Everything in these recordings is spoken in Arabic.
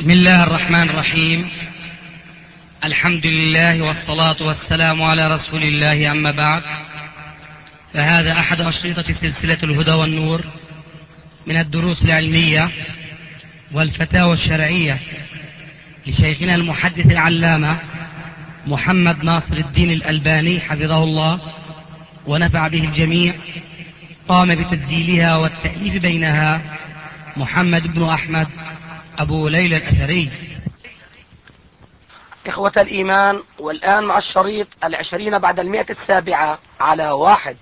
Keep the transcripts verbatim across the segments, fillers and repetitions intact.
بسم الله الرحمن الرحيم. الحمد لله والصلاة والسلام على رسول الله، أما بعد، فهذا أحد أشرطة سلسلة الهدى والنور من الدروس العلمية والفتاوى الشرعية لشيخنا المحدث العلامة محمد ناصر الدين الألباني حفظه الله ونفع به الجميع. قام بتسجيلها والتأليف بينها محمد بن أحمد أبو ليلى الأثري. إخوة الإيمان، والآن مع الشريط العشرين بعد المئة السابعة على واحد.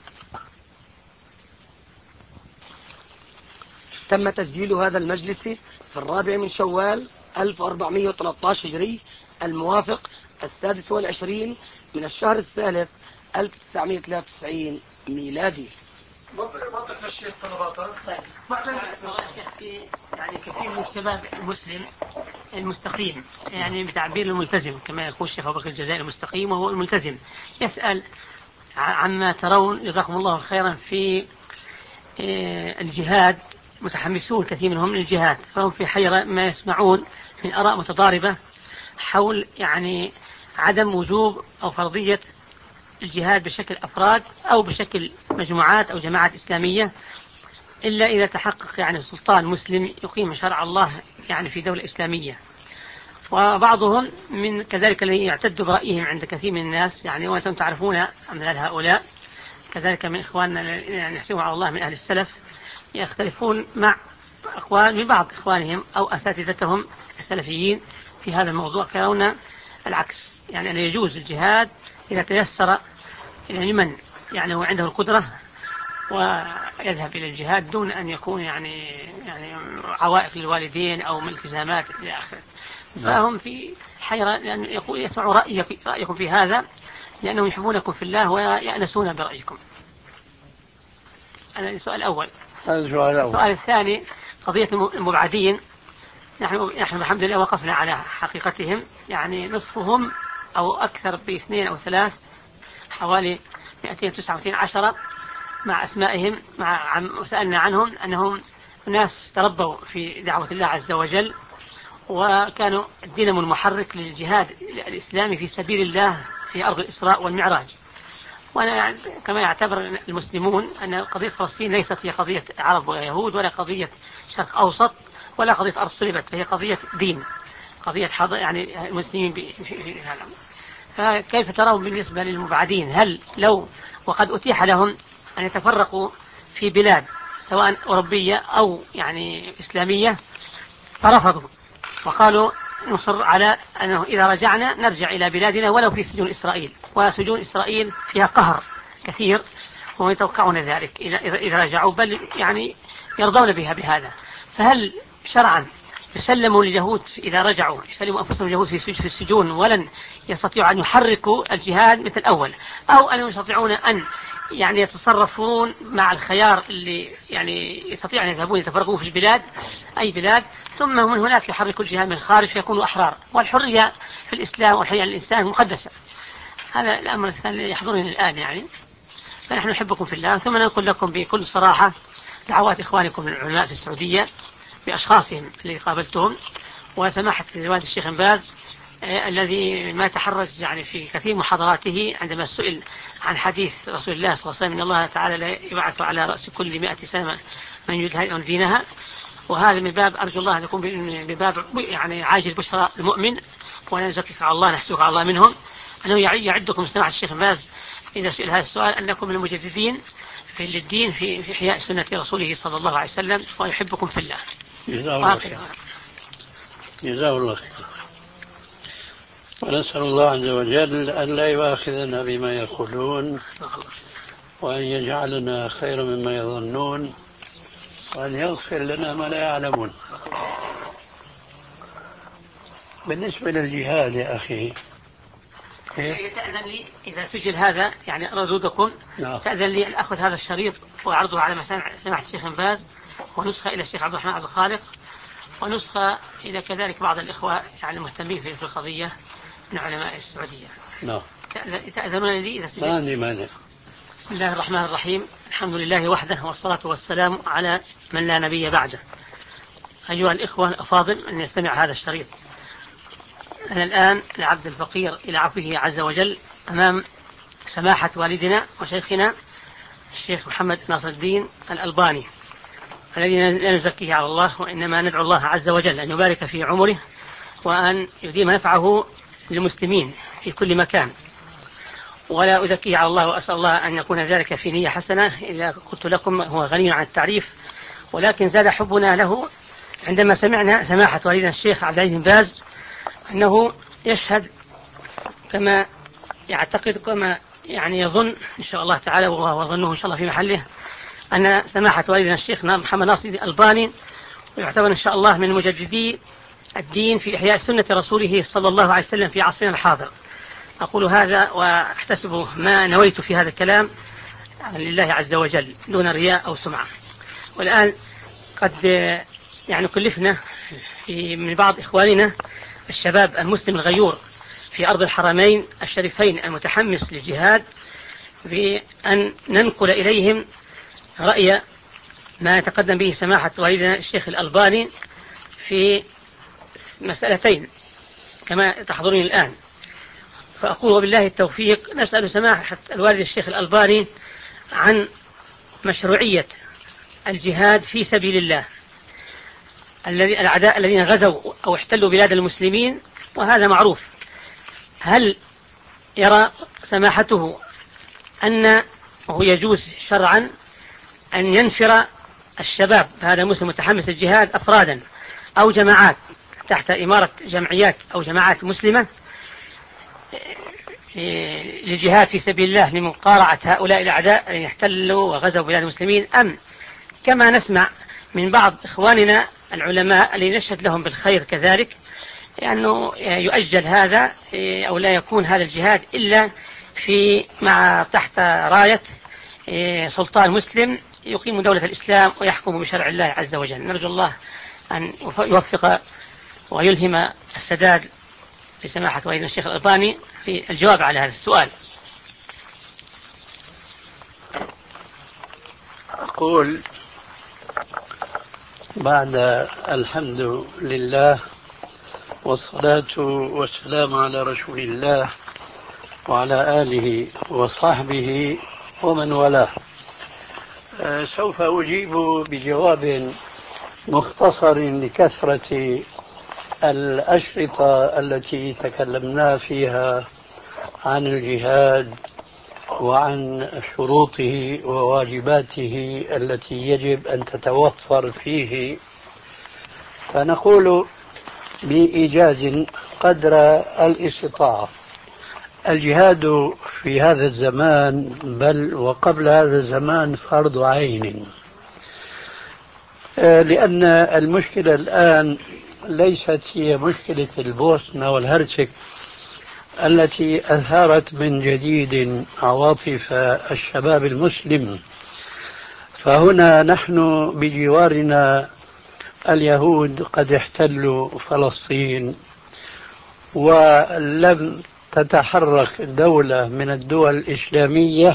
تم تسجيل هذا المجلس في الرابع من شوال ألف وأربعمئة وثلاثة عشر هجري، الموافق السادس والعشرين من الشهر الثالث ألف وتسعمئة وثلاثة وتسعين ميلادي. وضح الشيخ طلباته. يعني كثير من الشباب المسلم المستقيم، يعني بتعبير الملتزم كما يقول الشيخ أبو بكر الجزائري المستقيم وهو الملتزم، يسأل عما ترون جزاكم الله خيرا في الجهاد، متحمسون كثير منهم للجهاد، فهم في حيرة ما يسمعون من آراء متضاربة حول يعني عدم وجوب أو فرضية الجهاد بشكل أفراد أو بشكل مجموعات أو جماعات إسلامية، إلا إذا تحقق يعني سلطان مسلم يقيم شرع الله يعني في دولة إسلامية. وبعضهم من كذلك الذين يعتد برأيهم عند كثير من الناس، يعني وأنتم تعرفون أمثال هؤلاء كذلك من إخواننا يعني نحسبهم على الله من أهل السلف، يختلفون مع أقوال من بعض إخوانهم أو أساتذتهم السلفيين في هذا الموضوع، كون العكس، يعني أن يجوز الجهاد إذا تيسر لمن يعني هو عنده القدرة ويذهب إلى الجهاد دون أن يكون يعني يعني عوائق للوالدين أو التزامات إلى آخره. فهم في حيرة لأن يقول يسمعوا رأيكم في هذا لأنهم يحبونكم في الله ويأنسون برأيكم. هذا السؤال الأول. السؤال الثاني قضية المبعدين. نحن نحن الحمد لله وقفنا على حقيقتهم، يعني نصفهم أو أكثر باثنين أو ثلاث، حوالي مئتين وتسعة وتسعين عشرة مع أسمائهم، مع وسألنا عنهم أنهم ناس تربوا في دعوة الله عز وجل وكانوا الدينم المحرك للجهاد الإسلامي في سبيل الله في أرض الإسراء والمعراج. وأنا كما يعتبر المسلمون أن قضية فلسطين ليست هي قضية عرب ويهود ولا قضية شرق أوسط ولا قضية أرض صلبت، فهي قضية دين، قضية حض يعني المسلمين في هذا. فكيف ترون بالنسبة للمبعدين؟ هل لو وقد أتيح لهم أن يتفرقوا في بلاد سواء أوروبية أو يعني إسلامية فرفضوا وقالوا نصر على أنه إذا رجعنا نرجع إلى بلادنا ولو في سجون إسرائيل، وسجون إسرائيل فيها قهر كثير ويتوقعون ذلك إذا إذا رجعوا، بل يعني يرضون بها بهذا. فهل شرعا يسلموا لليهود إذا رجعوا يسلموا أنفسهم اليهود في السجون ولن يستطيعوا أن يحركوا الجهاد مثل الأول، أو أن يستطيعون أن يعني يتصرفون مع الخيار اللي يعني يستطيعون أن يذهبون يتفرقون في البلاد أي بلاد، ثم من هناك يحركوا الجهاد من الخارج فيكونوا أحرار، والحرية في الإسلام والحرية للإنسان مقدسة. هذا الأمر الثاني يحضرني الآن يعني. فنحن نحبكم في الله، ثم نقول لكم بكل صراحة دعوات إخوانكم من العلماء في السعودية بأشخاصهم اللي قابلتهم، وسماحة الوالد الشيخ بن باز آه الذي ما تحرج يعني في كثير محاضراته عندما سئل عن حديث رسول الله صلى الله عليه وسلم إن الله تعالى لا يبعث على رأس كل مئة سنة من يدهن دينها. وهذا من باب أرجو الله أن يكون بباب يعني عاجل بشرى المؤمن، وأنا نزكيك على الله نحسوك على الله منهم، أنه يعدكم سماحة الشيخ باز إذا سئل هذا السؤال أنكم من المجددين في الدين في في إحياء سنة رسوله صلى الله عليه وسلم، ويحبكم في الله. جزاه الله خير. جزاه الله خير. ونسأل الله عز وجل أن لا يؤاخذنا بما يقولون، وأن يجعلنا خيرا مما يظنون، وأن يغفر لنا ما لا يعلمون. بالنسبة للجهاد يا أخي، تأذن لي إذا سجل هذا يعني ردودكم، تأذن لي أن أخذ هذا الشريط وأعرضه على سماحة الشيخ بن باز، ونسخة إلى الشيخ عبد الرحمن عبد الخالق، ونسخة إلى كذلك بعض الإخوة يعني المهتمين في القضية من علماء السعودية. نعم. تأذنون لي إذا سجل؟ ما عندي مانع. بسم الله الرحمن الرحيم. الحمد لله وحده، والصلاة والسلام على من لا نبي بعده. أيها الإخوة الأفاضل أن يستمع هذا الشريط. أنا الآن العبد الفقير إلى عفوه عز وجل أمام سماحة والدنا وشيخنا الشيخ محمد ناصر الدين الألباني، الذي لا نزكيه على الله، وإنما ندعو الله عز وجل أن يبارك في عمره وأن يديم نفعه للمسلمين في كل مكان، ولا أزكيه على الله، وأسأل الله أن يكون ذلك في نية حسنة. إذا قلت لكم هو غني عن التعريف، ولكن زاد حبنا له عندما سمعنا سماحة والدنا الشيخ عبد العزيز بن باز أنه يشهد كما يعتقد، كما يعني يظن إن شاء الله تعالى، وهو ظنه إن شاء الله في محله، أن سماحة والدنا الشيخ محمد ناصر الألباني ويعتبر إن شاء الله من مجددي الدين في إحياء سنة رسوله صلى الله عليه وسلم في عصرنا الحاضر. أقول هذا وأحتسب ما نويت في هذا الكلام لله عز وجل دون رياء أو سمعة. والآن قد يعني كلفنا في من بعض إخواننا الشباب المسلم الغيور في أرض الحرمين الشريفين المتحمس للجهاد بأن ننقل إليهم رأي ما يتقدم به سماحة والدنا الشيخ الألباني في مسألتين كما تحضرين الآن. فأقول وبالله التوفيق نسأل سماحة الوالد الشيخ الألباني عن مشروعية الجهاد في سبيل الله. الذي الأعداء الذين غزوا أو احتلوا بلاد المسلمين، وهذا معروف، هل يرى سماحته أنه يجوز شرعا أن ينفر الشباب هذا مسلم متحمس الجهاد أفرادا أو جماعات تحت إمارة جمعيات أو جماعات مسلمة للجهاد في سبيل الله لمقارعة هؤلاء الأعداء الذين احتلوا وغزوا بلاد المسلمين، أم كما نسمع من بعض إخواننا العلماء الذين نشهد لهم بالخير كذلك لأنه يعني يؤجل هذا أو لا يكون هذا الجهاد إلا في مع تحت راية سلطان مسلم يقيم دولة الإسلام ويحكم بشرع الله عز وجل. نرجو الله أن يوفق ويلهم السداد لسماحة والدنا الشيخ الألباني في الجواب على هذا السؤال. أقول بعد الحمد لله والصلاة والسلام على رسول الله وعلى آله وصحبه ومن والاه، سوف أجيب بجواب مختصر لكثرة الأشرطة التي تكلمنا فيها عن الجهاد وعن شروطه وواجباته التي يجب أن تتوفر فيه. فنقول بإيجاز قدر الاستطاعة: الجهاد في هذا الزمان بل وقبل هذا الزمان فرض عين، لأن المشكلة الآن ليست هي مشكلة البوسنة والهرسك التي أثارت من جديد عواطف الشباب المسلم. فهنا نحن بجوارنا اليهود قد احتلوا فلسطين، ولم تتحرك دولة من الدول الإسلامية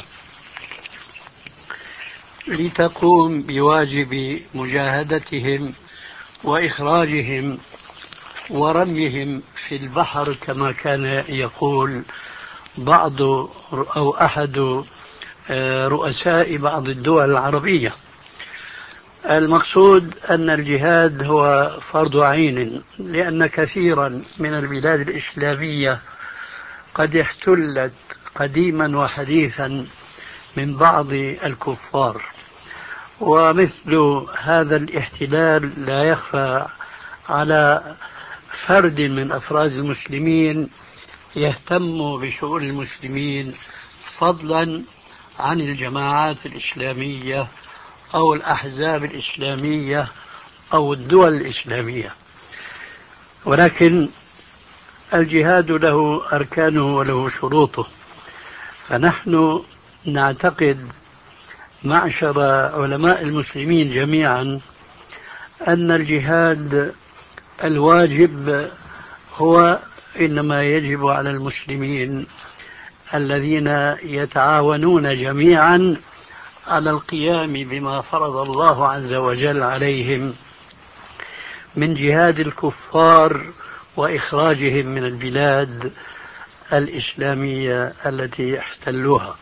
لتقوم بواجب مجاهدتهم وإخراجهم ورميهم في البحر كما كان يقول بعض أو أحد رؤساء بعض الدول العربية. المقصود أن الجهاد هو فرض عين، لأن كثيرا من البلاد الإسلامية قد احتلت قديما وحديثا من بعض الكفار، ومثل هذا الاحتلال لا يخفى على فرد من أفراد المسلمين يهتم بشؤون المسلمين فضلا عن الجماعات الإسلامية أو الأحزاب الإسلامية أو الدول الإسلامية. ولكن الجهاد له أركانه وله شروطه، فنحن نعتقد معشر علماء المسلمين جميعا أن الجهاد الواجب هو إنما يجب على المسلمين الذين يتعاونون جميعا على القيام بما فرض الله عز وجل عليهم من جهاد الكفار وإخراجهم من البلاد الإسلامية التي احتلوها.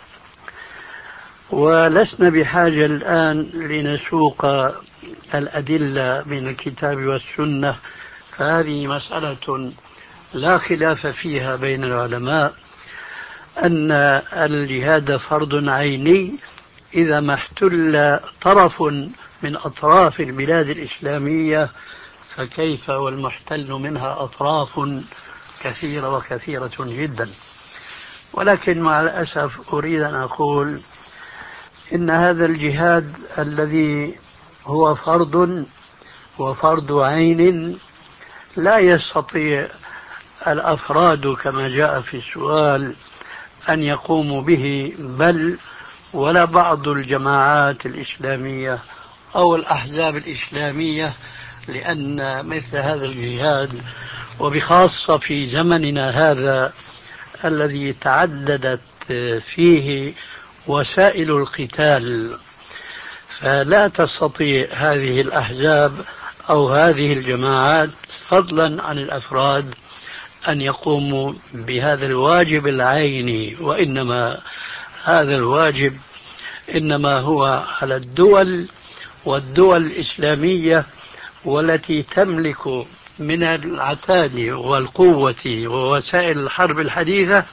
ولسنا بحاجة الآن لنسوق الأدلة من الكتاب والسنة، فهذه مسألة لا خلاف فيها بين العلماء أن الجهاد فرض عيني إذا ما احتل طرف من أطراف البلاد الإسلامية، فكيف والمحتل منها أطراف كثيرة وكثيرة جدا. ولكن مع الأسف أريد أن أقول إن هذا الجهاد الذي هو فرض وفرض عين لا يستطيع الأفراد كما جاء في السؤال أن يقوموا به، بل ولا بعض الجماعات الإسلامية أو الأحزاب الإسلامية، لأن مثل هذا الجهاد وبخاصة في زمننا هذا الذي تعددت فيه وسائل القتال، فلا تستطيع هذه الأحزاب أو هذه الجماعات فضلا عن الأفراد أن يقوموا بهذا الواجب العيني، وإنما هذا الواجب إنما هو على الدول والدول الإسلامية والتي تملك من العتاد والقوة ووسائل الحرب الحديثة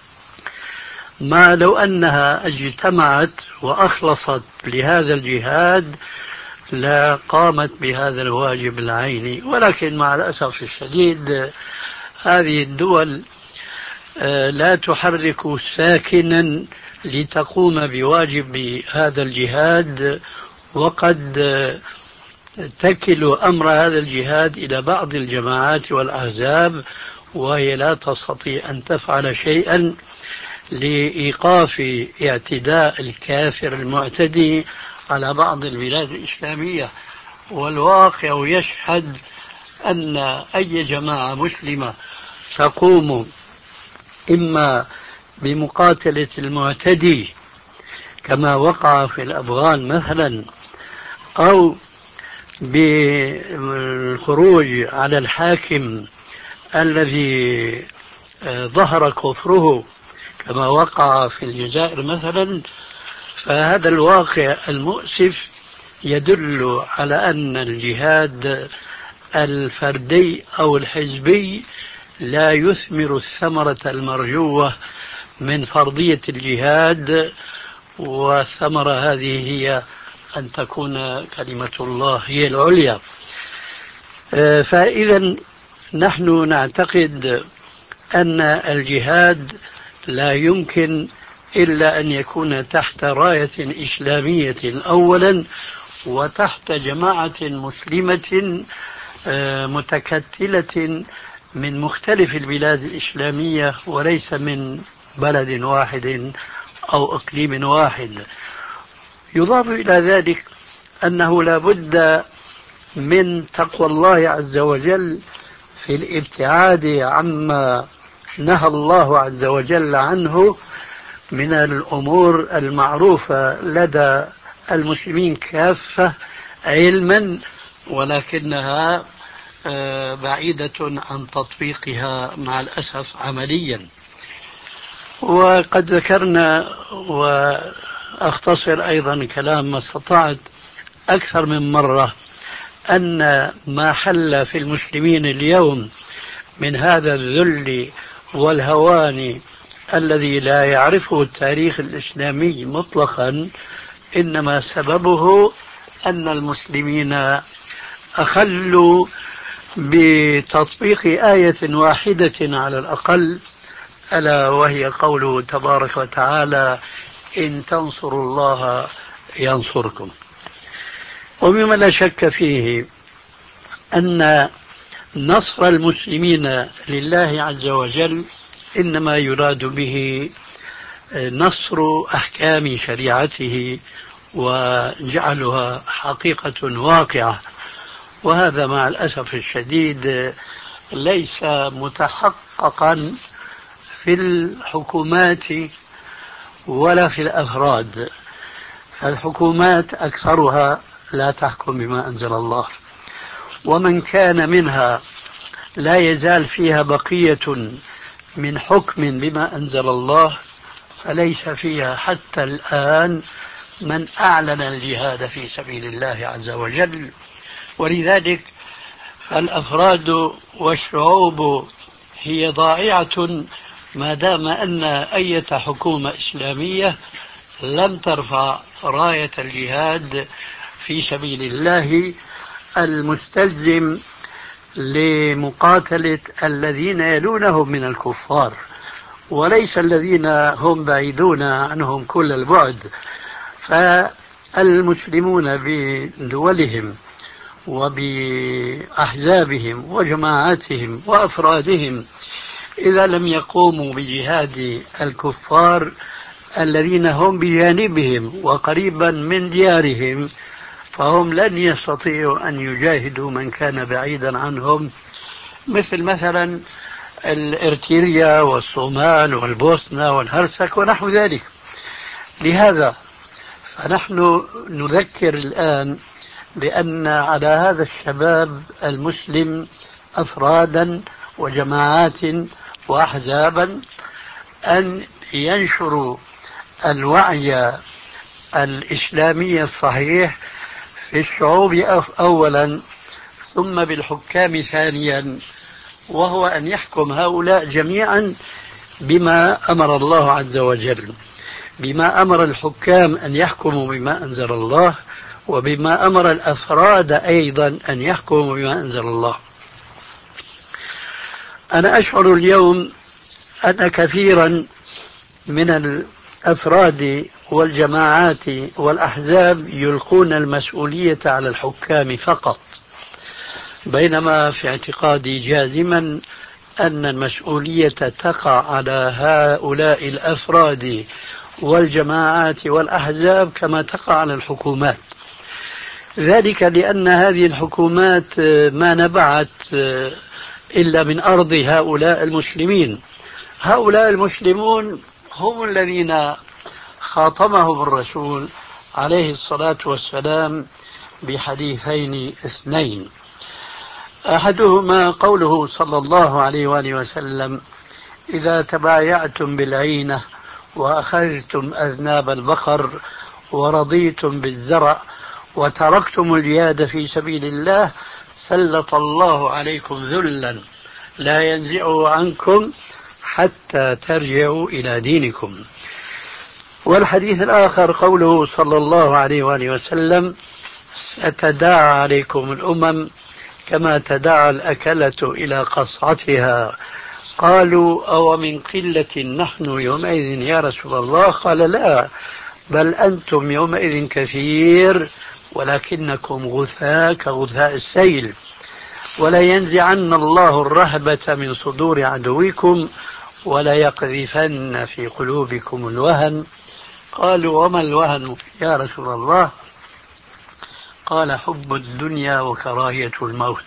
ما لو أنها اجتمعت وأخلصت لهذا الجهاد لا قامت بهذا الواجب العيني. ولكن مع الأسف الشديد هذه الدول لا تحرك ساكنا لتقوم بواجب هذا الجهاد، وقد تكل أمر هذا الجهاد إلى بعض الجماعات والأحزاب، وهي لا تستطيع أن تفعل شيئا لإيقاف اعتداء الكافر المعتدي على بعض البلاد الإسلامية. والواقع يشهد أن أي جماعة مسلمة تقوم إما بمقاتلة المعتدي كما وقع في الأفغان مثلا، أو بالخروج على الحاكم الذي ظهر كفره كما وقع في الجزائر مثلا، فهذا الواقع المؤسف يدل على أن الجهاد الفردي أو الحزبي لا يثمر الثمرة المرجوة من فرضية الجهاد، والثمرة هذه هي أن تكون كلمة الله هي العليا. فإذا نحن نعتقد أن الجهاد لا يمكن إلا أن يكون تحت راية إسلامية أولا، وتحت جماعة مسلمة متكتلة من مختلف البلاد الإسلامية وليس من بلد واحد أو إقليم واحد. يضاف إلى ذلك أنه لا بد من تقوى الله عز وجل في الابتعاد عما نهى الله عز وجل عنه من الأمور المعروفة لدى المسلمين كافة علما، ولكنها بعيدة عن تطبيقها مع الأسف عمليا. وقد ذكرنا وأختصر أيضا كلام ما استطعت أكثر من مرة أن ما حل في المسلمين اليوم من هذا الذل والهوان الذي لا يعرفه التاريخ الإسلامي مطلقا إنما سببه أن المسلمين أخلوا بتطبيق آية واحدة على الأقل، ألا وهي قوله تبارك وتعالى إن تنصروا الله ينصركم. ومما لا شك فيه أن نصر المسلمين لله عز وجل إنما يراد به نصر أحكام شريعته وجعلها حقيقة واقعة، وهذا مع الأسف الشديد ليس متحققا في الحكومات ولا في الأفراد. فالحكومات أكثرها لا تحكم بما أنزل الله، ومن كان منها لا يزال فيها بقية من حكم بما أنزل الله فليس فيها حتى الآن من أعلن الجهاد في سبيل الله عز وجل. ولذلك فالأفراد والشعوب هي ضائعة ما دام أن أي حكومة إسلامية لم ترفع راية الجهاد في سبيل الله المستلزم لمقاتلة الذين يلونهم من الكفار، وليس الذين هم بعيدون عنهم كل البعد. فالمسلمون بدولهم وبأحزابهم وجماعاتهم وأفرادهم إذا لم يقوموا بجهاد الكفار الذين هم بجانبهم وقريبا من ديارهم فهم لن يستطيعوا أن يجاهدوا من كان بعيدا عنهم، مثل مثلا الإرتريا والصومال والبوسنة والهرسك ونحو ذلك. لهذا فنحن نذكر الآن بأن على هذا الشباب المسلم أفرادا وجماعات وأحزابا أن ينشروا الوعي الإسلامي الصحيح في الشعوب أولا ثم بالحكام ثانيا، وهو أن يحكم هؤلاء جميعا بما أمر الله عز وجل، بما أمر الحكام أن يحكموا بما أنزل الله، وبما أمر الأفراد أيضا أن يحكموا بما أنزل الله. أنا أشعر اليوم أن كثيرا من الأفراد والجماعات والأحزاب يلقون المسؤولية على الحكام فقط، بينما في اعتقادي جازما أن المسؤولية تقع على هؤلاء الأفراد والجماعات والأحزاب كما تقع على الحكومات. ذلك لأن هذه الحكومات ما نبعت إلا من أرض هؤلاء المسلمين. هؤلاء المسلمون هم الذين خاطمهم الرسول عليه الصلاة والسلام بحديثين اثنين، أحدهما قوله صلى الله عليه وآله وسلم: إذا تبايعتم بالعينة وأخذتم أذناب البقر ورضيتم بالزرع وتركتم الجهاد في سبيل الله سلط الله عليكم ذلا لا ينزعه عنكم حتى ترجعوا إلى دينكم. والحديث الآخر قوله صلى الله عليه وآله وسلم: ستداعى عليكم الأمم كما تداعى الأكلة إلى قصعتها. قالوا: أو من قلة نحن يومئذ يا رسول الله؟ قال: لا، بل أنتم يومئذ كثير ولكنكم غثاء كغثاء السيل، ولا ينزعن الله الرهبة من صدور عدوكم ولا يقذفن في قلوبكم الوهن. قالوا: وما الوهن يا رسول الله؟ قال: حب الدنيا وكراهية الموت.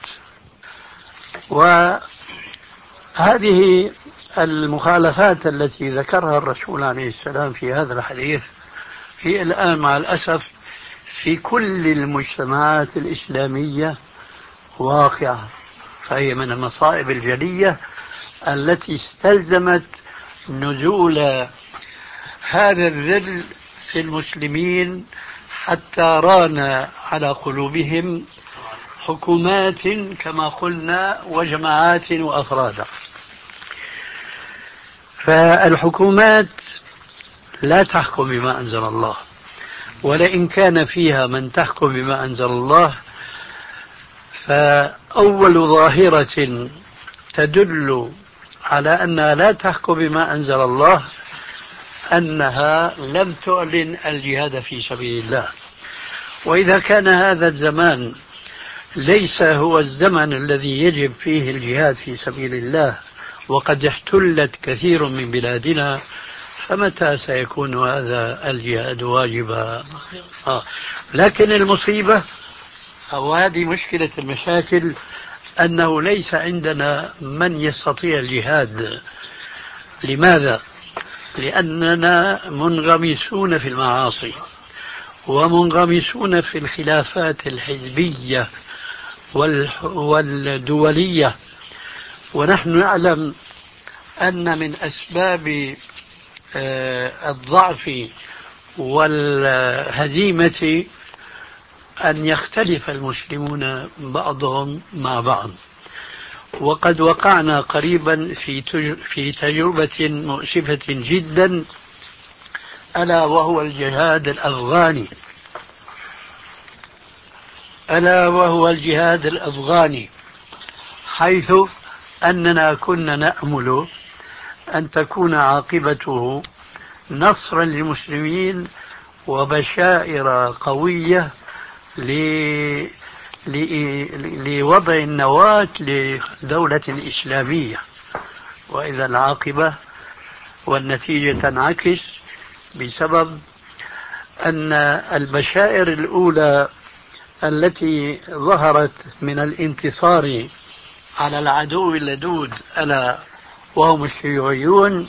وهذه المخالفات التي ذكرها الرسول عليه السلام في هذا الحديث هي الآن مع الأسف في كل المجتمعات الإسلامية واقعة، فهي من المصائب الجلية التي استلزمت نزول هذا الذل في المسلمين حتى ران على قلوبهم حكومات كما قلنا وجماعات وأفرادا. فالحكومات لا تحكم بما أنزل الله، ولئن كان فيها من تحكم بما أنزل الله فأول ظاهرة تدل على أنها لا تحكم بما أنزل الله أنها لم تعلن الجهاد في سبيل الله. وإذا كان هذا الزمان ليس هو الزمن الذي يجب فيه الجهاد في سبيل الله وقد احتلت كثير من بلادنا، فمتى سيكون هذا الجهاد واجبا؟ آه. لكن المصيبة أو هذه مشكلة المشاكل أنه ليس عندنا من يستطيع الجهاد. لماذا؟ لأننا منغمسون في المعاصي ومنغمسون في الخلافات الحزبية والدولية. ونحن نعلم أن من أسباب الضعف والهزيمة أن يختلف المسلمون بعضهم مع بعض. وقد وقعنا قريبا في في تجربة مؤسفة جدا، ألا وهو الجهاد الأفغاني ألا وهو الجهاد الأفغاني حيث أننا كنا نأمل أن تكون عاقبته نصرا للمسلمين وبشائر قوية لوضع النواة لدولة إسلامية، وإذا العاقبة والنتيجة تنعكس بسبب أن البشائر الأولى التي ظهرت من الانتصار على العدو اللدود ألا وهم الشيوعيون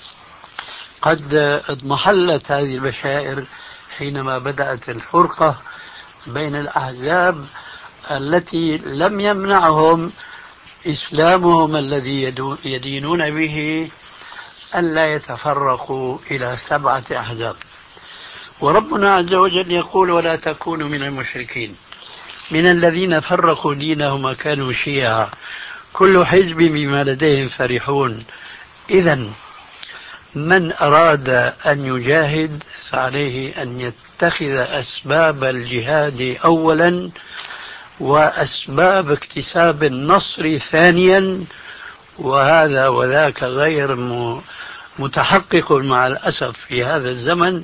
قد اضمحلت هذه البشائر حينما بدأت الفرقة بين الأحزاب التي لم يمنعهم إسلامهم الذي يدينون به ألا يتفرقوا إلى سبعة أحزاب. وربنا عز وجل يقول: ولا تكونوا من المشركين من الذين فرقوا دينهم وكانوا شيعا كل حزب بما لديهم فرحون. إذن من أراد أن يجاهد فعليه أن يتخذ أسباب الجهاد أولا وأسباب اكتساب النصر ثانيا، وهذا وذاك غير متحقق مع الأسف في هذا الزمن.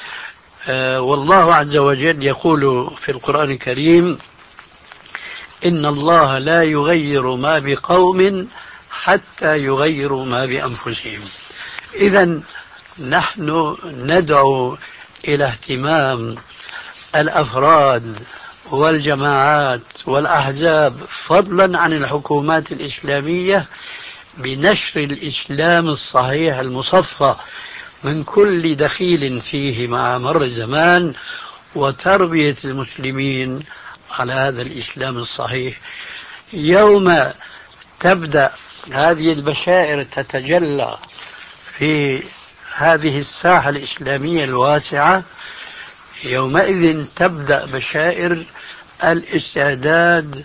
آه والله عز وجل يقول في القرآن الكريم: إن الله لا يغير ما بقوم حتى يغيروا ما بأنفسهم. إذن نحن ندعو إلى اهتمام الأفراد والجماعات والأحزاب فضلا عن الحكومات الإسلامية بنشر الإسلام الصحيح المصفى من كل دخيل فيه مع مر الزمان، وتربية المسلمين على هذا الإسلام الصحيح. يوم تبدأ هذه البشائر تتجلى في هذه الساحة الإسلامية الواسعة، يومئذ تبدأ بشائر الاستعداد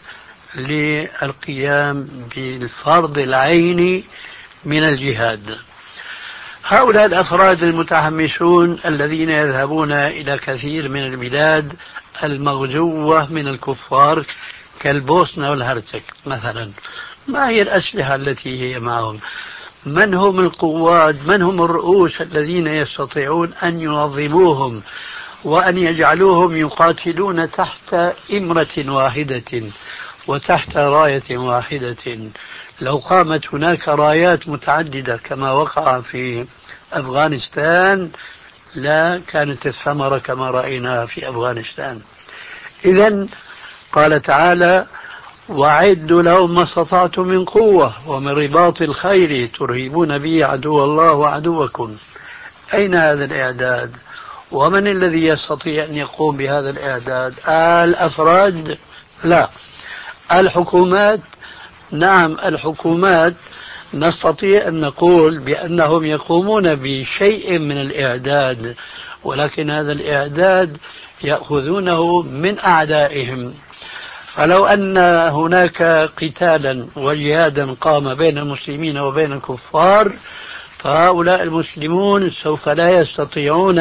للقيام بالفرض العيني من الجهاد. هؤلاء الأفراد المتحمسون الذين يذهبون إلى كثير من البلاد المغزوة من الكفار كالبوسنة والهرسك مثلا، ما هي الأسلحة التي هي معهم؟ من هم القواد؟ من هم الرؤوس الذين يستطيعون أن ينظموهم وأن يجعلوهم يقاتلون تحت إمرة واحدة وتحت راية واحدة؟ لو قامت هناك رايات متعددة كما وقع في أفغانستان لا كانت الثمرة كما رأيناها في أفغانستان. إذن قال تعالى: وأعدوا لهم ما استطعتم من قوة ومن رباط الخيل ترهبون به عدو الله وعدوكم. أين هذا الإعداد؟ ومن الذي يستطيع أن يقوم بهذا الإعداد؟ الأفراد؟ لا. الحكومات؟ نعم الحكومات نستطيع أن نقول بأنهم يقومون بشيء من الإعداد، ولكن هذا الإعداد يأخذونه من أعدائهم. فلو أن هناك قتالا وجهادا قام بين المسلمين وبين الكفار فهؤلاء المسلمون سوف لا يستطيعون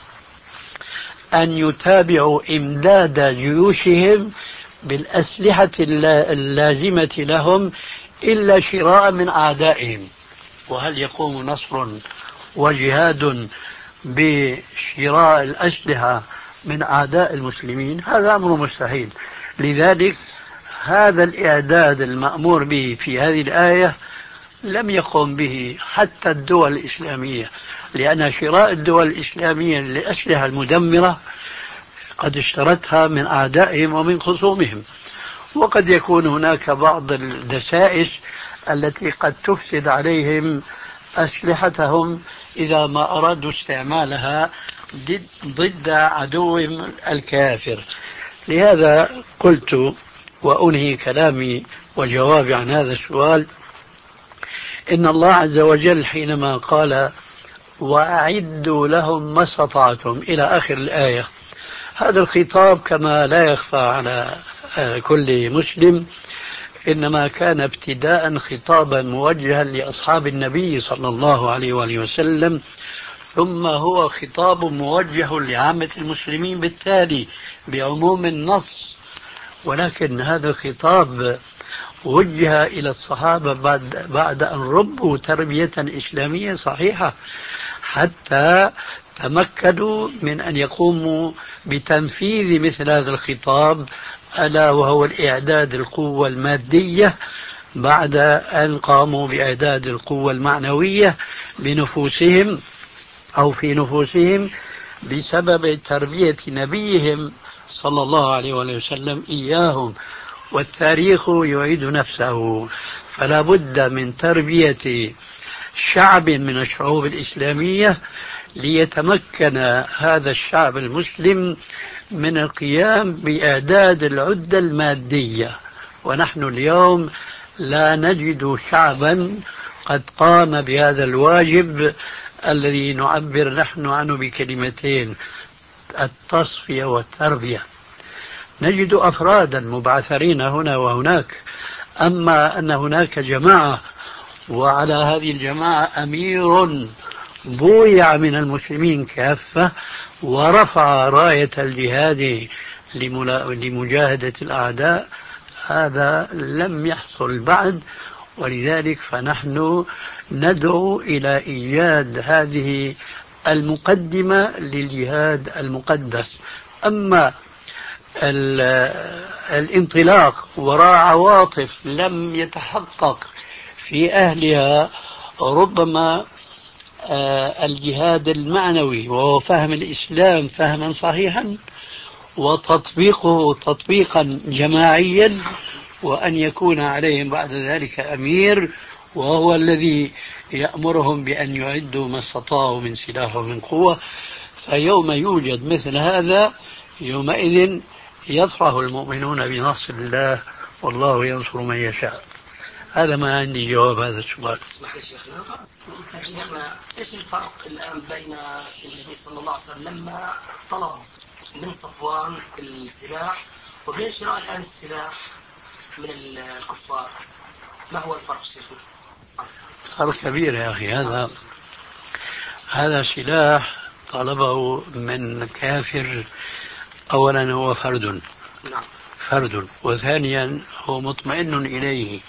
أن يتابعوا إمداد جيوشهم بالأسلحة اللازمة لهم إلا شراء من أعدائهم. وهل يقوم نصر وجهاد بشراء الأسلحة من أعداء المسلمين؟ هذا أمر مستحيل. لذلك هذا الإعداد المأمور به في هذه الآية لم يقم به حتى الدول الإسلامية، لأن شراء الدول الإسلامية للأسلحة المدمرة قد اشترتها من أعدائهم ومن خصومهم. وقد يكون هناك بعض الدسائس التي قد تفسد عليهم أسلحتهم إذا ما أرادوا استعمالها ضد عدوهم الكافر. لهذا قلت وأنهي كلامي وجوابي عن هذا السؤال. إن الله عز وجل حينما قال وأعدوا لهم ما استطعتم إلى آخر الآية، هذا الخطاب كما لا يخفى على كل مسلم إنما كان ابتداء خطابا موجها لأصحاب النبي صلى الله عليه وآله وسلم، ثم هو خطاب موجه لعامة المسلمين بالتالي بعموم النص. ولكن هذا الخطاب وجه إلى الصحابة بعد, بعد أن ربوا تربية إسلامية صحيحة حتى تمكنوا من أن يقوموا بتنفيذ مثل هذا الخطاب، ألا وهو الإعداد القوة المادية بعد أن قاموا بإعداد القوة المعنوية بنفوسهم أو في نفوسهم بسبب تربية نبيهم صلى الله عليه وسلم إياهم. والتاريخ يعيد نفسه، فلا بد من تربية شعب من الشعوب الإسلامية ليتمكن هذا الشعب المسلم من القيام بإعداد العدة المادية. ونحن اليوم لا نجد شعبا قد قام بهذا الواجب الذي نعبر نحن عنه بكلمتين: التصفية والتربية. نجد أفرادا مبعثرين هنا وهناك، أما أن هناك جماعة وعلى هذه الجماعة أمير بويع من المسلمين كافة ورفع راية الجهاد لمجاهدة الأعداء، هذا لم يحصل بعد. ولذلك فنحن ندعو إلى إيجاد هذه المقدمة للجهاد المقدس. أما الانطلاق وراء عواطف لم يتحقق في أهلها ربما الجهاد المعنوي وهو فهم الإسلام فهما صحيحا وتطبيقه تطبيقا جماعيا، وأن يكون عليهم بعد ذلك أمير وهو الذي يأمرهم بأن يعدوا ما استطاعوا من سلاح ومن قوة. فيوم يوجد مثل هذا يومئذ يفرح المؤمنون بنصر الله، والله ينصر من يشاء. هذا ما عندي جواب هذا السؤال. اسمح لي شيخنا. شيخنا ايش الفرق الان بين النبي صلى الله عليه وسلم لما طلب من صفوان السلاح وبين شراء الان السلاح من الكفار؟ ما هو الفرق شيخنا؟ فرق كبير يا أخي. هذا هذا سلاح طلبه من كافر، أولا هو فرد فرد وثانيا هو مطمئن إليه.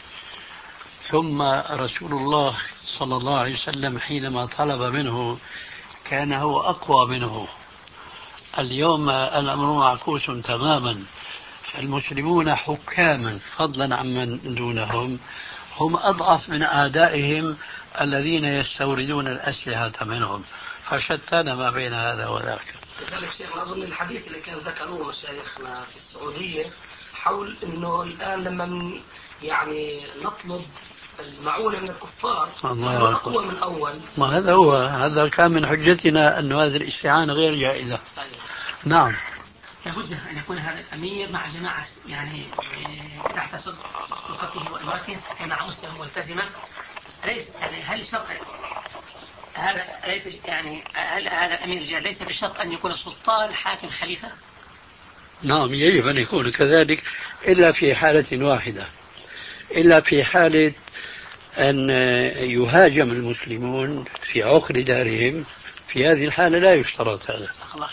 ثم رسول الله صلى الله عليه وسلم حينما طلب منه كان هو أقوى منه. اليوم الأمر معكوس تماما، فالمسلمون حكاما فضلا عمن دونهم هم أضعف من أعدائهم الذين يستوردون الأسلحة منهم، فشتان ما بين هذا وذاك. لذلك شيخنا أظن الحديث اللي كان ذكروه مشايخنا في السعودية حول أنه الآن لما من يعني نطلب المعونة من الكفار الله أقوى من أول. ما هذا هو، هذا كان من حجتنا أن هذه الاستعانة غير جائزة. نعم. لابد أن يكون هذا الأمير مع جماعة يعني تحت سلطته وإمارته مع مسلم ملتزمة. ليس يعني هل شرط هذا ليس يعني هل هذا الأمير الجاهل ليس بشرط أن يكون السلطان حاكم خليفة؟ نعم يجب أن يكون كذلك، إلا في حالة واحدة، إلا في حالة أن يهاجم المسلمون في عقر دارهم. في هذه الحالة لا يشترط هذا.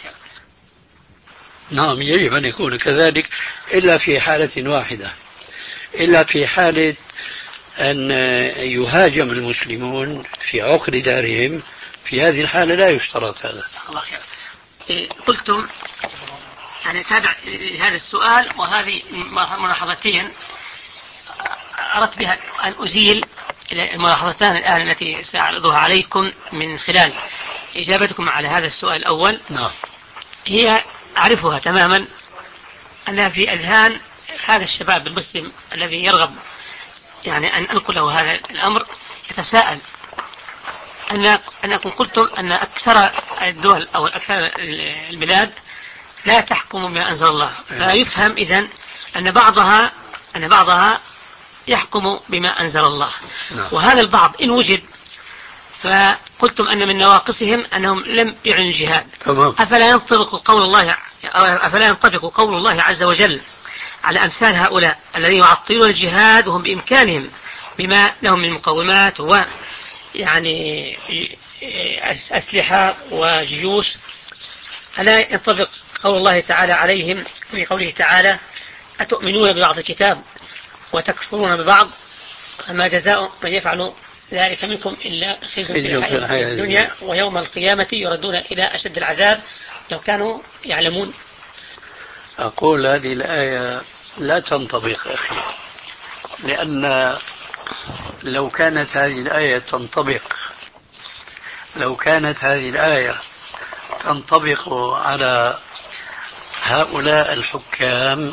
نعم يجب أن يكون كذلك، إلا في حالة واحدة، إلا في حالة أن يهاجم المسلمون في عقر دارهم. في هذه الحالة لا يشترط هذا. الله خير. إيه قلتم يعني تابع هذا السؤال وهذه ملاحظتين أردت بها أن أزيل الملاحظتان الآن التي سأعرضها عليكم من خلال إجابتكم على هذا السؤال الأول. نعم. هي أعرفها تماما أنها في أذهان هذا الشباب المسلم الذي يرغب يعني أن أنقل له هذا الأمر يتساءل أن أنكم قلتم أن أكثر الدول أو أكثر البلاد لا تحكم بما أنزل الله، فيفهم إذن أن بعضها أن بعضها يحكم بما أنزل الله. نعم. وهذا البعض إن وجد فقلتم أن من نواقصهم أنهم لم يعلنوا الجهاد. تمام. أفلا ينطبق قول الله أفلا ينطبق قول الله عز وجل على أمثال هؤلاء الذين يعطلون الجهاد وهم بإمكانهم بما لهم من مقومات و يعني أسلحة وجيوش؟ ألا ينطبق قول الله تعالى عليهم في قوله تعالى أتؤمنون ببعض الكتاب وتكفرون ببعض فما جزاء من يفعل ذلك منكم إلا خزي في الحياة الدنيا ويوم القيامة يردون إلى أشد العذاب لو كانوا يعلمون. أقول هذه الآية لا تنطبق أخي، لأن لو كانت هذه الآية تنطبق لو كانت هذه الآية تنطبق على هؤلاء الحكام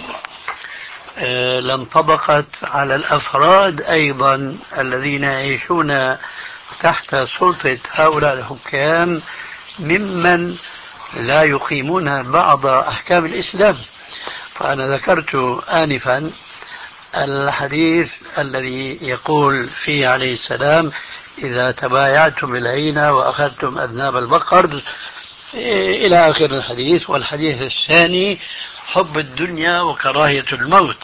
لانطبقت على الأفراد أيضا الذين يعيشون تحت سلطة هؤلاء الحكام ممن لا يقيمون بعض أحكام الإسلام. فأنا ذكرت آنفا الحديث الذي يقول فيه عليه السلام إذا تبايعتم بالعينة وأخذتم أذناب البقر إلى آخر الحديث. والحديث الثاني حب الدنيا وكراهية الموت.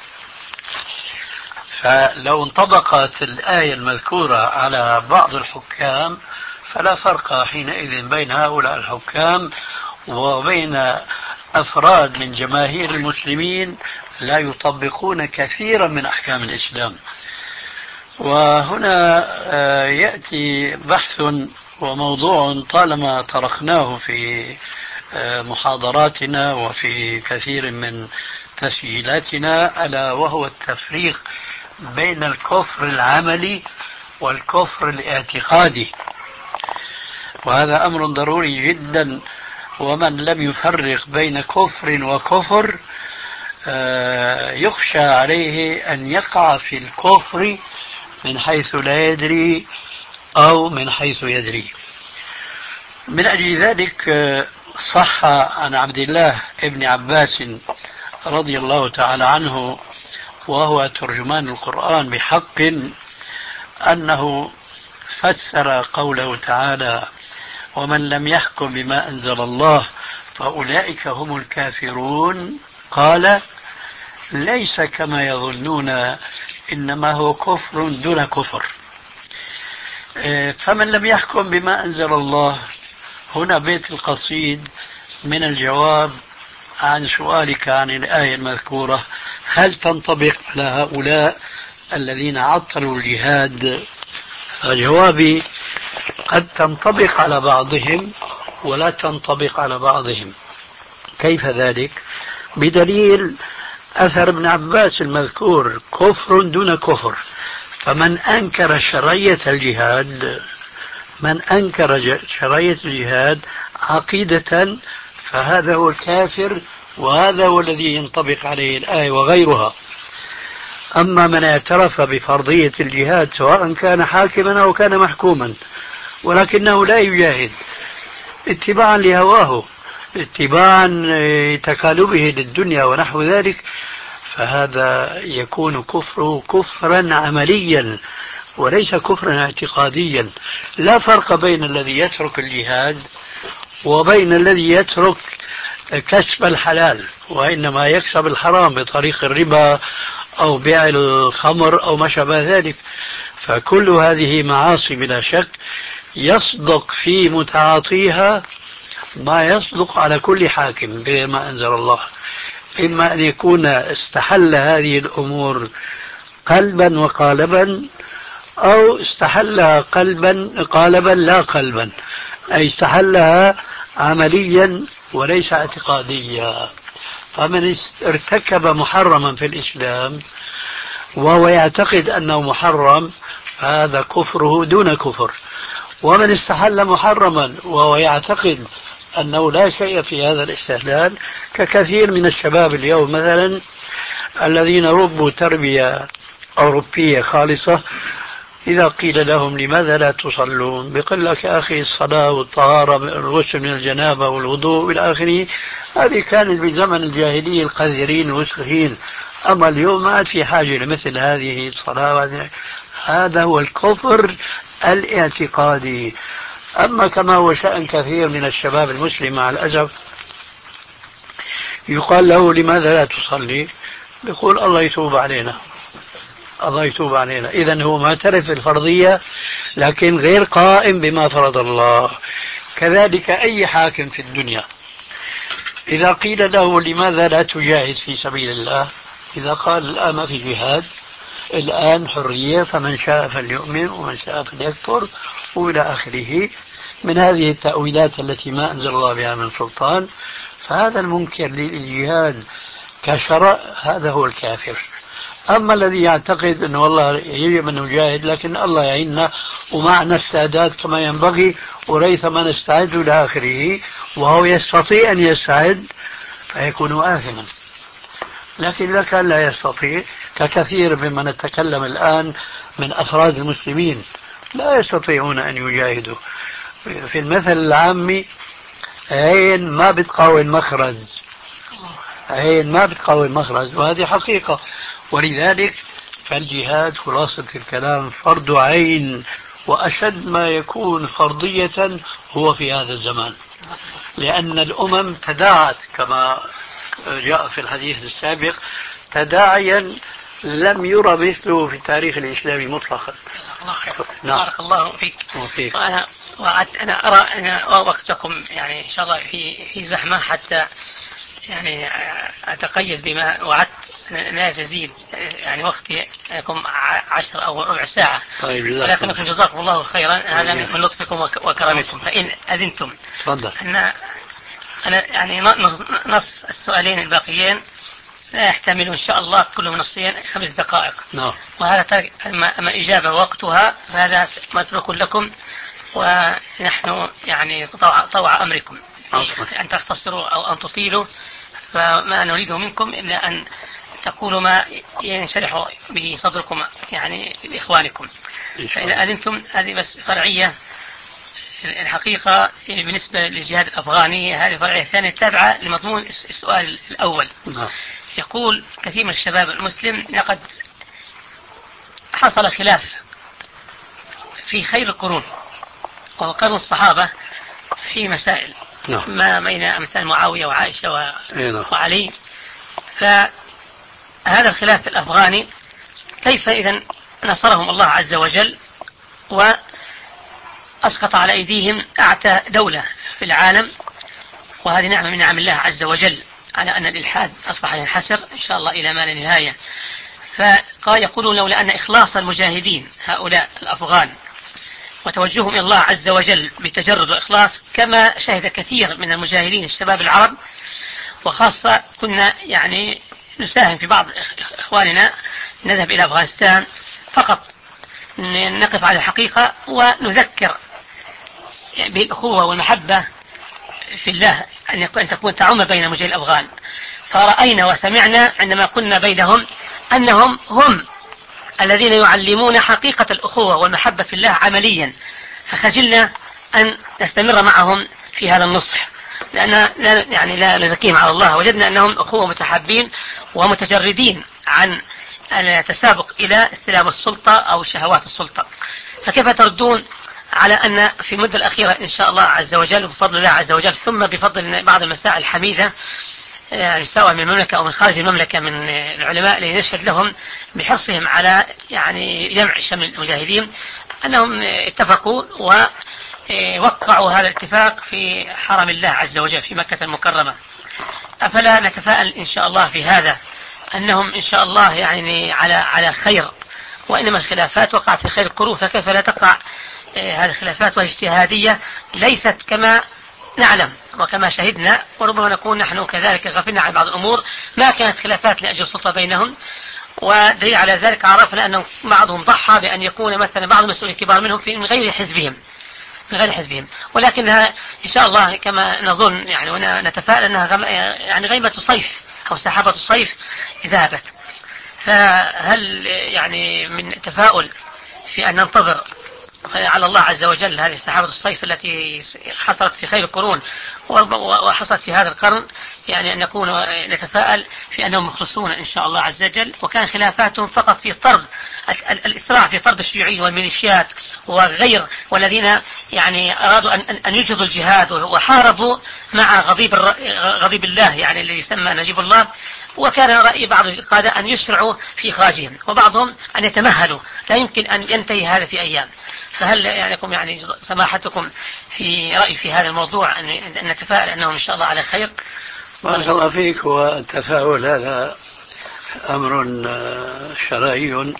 فلو انطبقت الآية المذكورة على بعض الحكام فلا فرق حينئذ بين هؤلاء الحكام وبين أفراد من جماهير المسلمين لا يطبقون كثيرا من أحكام الإسلام. وهنا يأتي بحث وموضوع طالما طرقناه في محاضراتنا وفي كثير من تسجيلاتنا، ألا وهو التفريق بين الكفر العملي والكفر الاعتقادي. وهذا أمر ضروري جدا، ومن لم يفرق بين كفر وكفر يخشى عليه أن يقع في الكفر من حيث لا يدري أو من حيث يدري. من أجل ذلك صح عن عبد الله ابن عباس رضي الله تعالى عنه وهو ترجمان القرآن بحق أنه فسر قوله تعالى ومن لم يحكم بما أنزل الله فأولئك هم الكافرون، قال ليس كما يظنون إنما هو كفر دون كفر. فمن لم يحكم بما أنزل الله، هنا بيت القصيد من الجواب عن سؤالك عن الآية المذكورة، هل تنطبق على هؤلاء الذين عطلوا الجهاد؟ فجوابي قد تنطبق على بعضهم ولا تنطبق على بعضهم. كيف ذلك؟ بدليل أثر ابن عباس المذكور كفر دون كفر. فمن أنكر شرعية الجهاد من أنكر شرعية الجهاد عقيدة فهذا هو الكافر، وهذا هو الذي ينطبق عليه الآية وغيرها. أما من اعترف بفرضية الجهاد سواء كان حاكما أو كان محكوما ولكنه لا يجاهد اتباعا لهواه اتباعا تكالبه للدنيا ونحو ذلك، فهذا يكون كفره كفرا عمليا وليس كفرا اعتقاديا. لا فرق بين الذي يترك الجهاد وبين الذي يترك كسب الحلال وإنما يكسب الحرام بطريق الربا أو بيع الخمر أو ما شابه ذلك. فكل هذه معاصي بلا شك يصدق في متعاطيها ما يصدق على كل حاكم بما أنزل الله، إما أن يكون استحل هذه الأمور قلبا وقالبا أو استحلها قلبا قالبا لا قلبا، أي استحلها عمليا وليس اعتقاديا. فمن ارتكب محرما في الإسلام وهو يعتقد أنه محرم فهذا كفره دون كفر، ومن استحل محرما وهو يعتقد أنه لا شيء في هذا الاستحلال، ككثير من الشباب اليوم مثلا الذين ربوا تربية أوروبية خالصة إذا قيل لهم لماذا لا تصلون بيقول لك يا أخي الصلاة والطهارة الغسل من الجنابة والوضوء إلى آخره هذه كانت بزمن الجاهلية القذرين الوسخين، أما اليوم ما عاد في حاجة لمثل هذه الصلاة. هذا هو الكفر الاعتقادي. أما كما هو شأن كثير من الشباب المسلم مع الأسف، يقال له لماذا لا تصلي؟ يقول الله يتوب علينا، الله يتوب علينا. إذن هو معترف بالفرضية لكن غير قائم بما فرض الله. كذلك أي حاكم في الدنيا إذا قيل له لماذا لا تجاهد في سبيل الله، إذا قال الآن ما في جهاد، الآن حرية، فمن شاء فليؤمن ومن شاء فليكفر وإلى آخره من هذه التأويلات التي ما أنزل الله بها من سلطان، فهذا المنكر للجهاد كشرع هذا هو الكافر. أما الذي يعتقد أنه والله يجب أن نجاهد لكن الله يعيننا ومعنا السادات كما ينبغي وريثما نستعد إلى آخره، وهو يستطيع أن يستعد، فيكون آثما. لكن إذا كان لا يستطيع ككثير مما نتكلم الآن من أفراد المسلمين لا يستطيعون أن يجاهدوا. في المثل العامي عين ما بتقاوي المخرج، عين ما بتقاوي المخرج، وهذه حقيقة. ولذلك فالجهاد خلاصة الكلام فرض عين، وأشد ما يكون فرضية هو في هذا الزمان، لأن الأمم تداعت كما جاء في الحديث السابق تداعيا لم يرى مثله في التاريخ الإسلامي مطلقا. الله خير. نعم. بارك الله فيك. وفيك. وأنا وعدت أنا أرى أن وقتكم يعني إن شاء الله في في زحمة، حتى يعني أتقيد بما وعدت لا تزيد يعني وقتي لكم عشر أو ربع ساعة. طيب ولكنكم جزاكم الله خيرا، هذا من لطفكم وكرمكم. فإن أذنتم تفضل. أن أنا يعني نص السؤالين الباقيين لا يحتمل إن شاء الله كل نصين خمس دقائق. نعم. وهذا أما إجابة وقتها فهذا متروك لكم، ونحن يعني طوع, طوع أمركم أن تختصروا أو أن تطيلوا، فما نريده منكم إلا أن تقولوا ما ينشرح به صدركم يعني لإخوانكم. فإذا أذنتم هذه بس فرعية. الحقيقة بالنسبة للجهاد الأفغاني هذه فرعية ثانية تابعة لمضمون السؤال الأول. يقول كثير من الشباب المسلم لقد حصل خلاف في خير القرون وهو قرن الصحابة في مسائل ما بين أمثال معاوية وعائشة و... وعلي. فهذا الخلاف الأفغاني كيف إذن نصرهم الله عز وجل وأسقط على أيديهم أعتى دولة في العالم، وهذه نعمة من نعم الله عز وجل على أن الإلحاد أصبح ينحسر إن شاء الله إلى ما لا نهاية. فقال يقولون لولا أن إخلاص المجاهدين هؤلاء الأفغان وتوجههم إلى الله عز وجل بتجرد وإخلاص كما شهد كثير من المجاهدين الشباب العرب، وخاصة كنا يعني نساهم في بعض إخواننا نذهب إلى أفغانستان فقط نقف على الحقيقة ونذكر بالأخوة والمحبة في الله أن تكون تعم بين مجاهدي الأفغان. فرأينا وسمعنا عندما كنا بينهم أنهم هم الذين يعلمون حقيقة الأخوة والمحبة في الله عمليا، فخجلنا أن نستمر معهم في هذا النصح، لأن لا يعني لا نزكيهم على الله. وجدنا أنهم أخوة متحابين ومتجردين عن التسابق إلى استلام السلطة أو شهوات السلطة. فكيف تردون على أن في المدة الأخيرة إن شاء الله عز وجل وبفضل الله عز وجل ثم بفضل بعض المسائل الحميدة يعني سواء من المملكة أو من خارج المملكة من العلماء اللي نشهد لهم بحرصهم على يعني جمع شمل المجاهدين أنهم اتفقوا ووقعوا هذا الاتفاق في حرم الله عز وجل في مكة المكرمة. أفلا نتفائل إن شاء الله في هذا أنهم إن شاء الله يعني على على خير، وإنما الخلافات وقعت في خير القرون، فكيف لا تقع هذه الخلافات والاجتهادية ليست كما نعلم وكما شهدنا، وربما نكون نحن كذلك غفلنا عن بعض الأمور. ما كانت خلافات لأجل السلطة بينهم، ودليل على ذلك عرفنا أن بعضهم ضحى بأن يكون مثلا بعض المسؤولين الكبار منهم في من غير حزبهم من غير حزبهم ولكنها إن شاء الله كما نظن يعني ونتفائل أنها غم يعني غيمة صيف أو سحابة الصيف ذهبت. فهل يعني من تفاؤل في أن ننتظر على الله عز وجل هذه سحابة الصيف التي حصلت في خير القرون وحصلت في هذا القرن، يعني أن نكون نتفائل في أنهم مخلصون إن شاء الله عز وجل، وكان خلافاتهم فقط في طرد الإسراع في طرد الشيوعيين والميليشيات وغير، والذين يعني أرادوا أن أن يجهضوا الجهاد وحاربوا مع غضيب غضيب الله يعني الذي يسمى نجيب الله. وكان رأي بعض القادة أن يسرعوا في إخراجهم، وبعضهم أن يتمهلوا، لا يمكن أن ينتهي هذا في أيام. فهل يعني يعني سماحتكم في رأي في هذا الموضوع أن نتفائل أنهم إن شاء الله على خير؟ بارك الله فيك. والتفاؤل هذا أمر شرعي،